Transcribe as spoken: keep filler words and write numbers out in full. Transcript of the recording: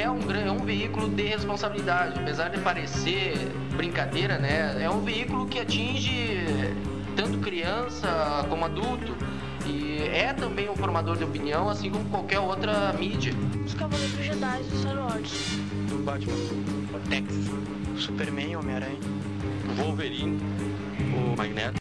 é um, é um veículo de responsabilidade. Apesar de parecer brincadeira, né? É um veículo que atinge tanto criança como adulto. E é também um formador de opinião, assim como qualquer outra mídia. Os Cavaleiros Jedi e Star Wars. O Batman, o Tex, o Superman, o Homem-Aranha, o Wolverine, o Magneto.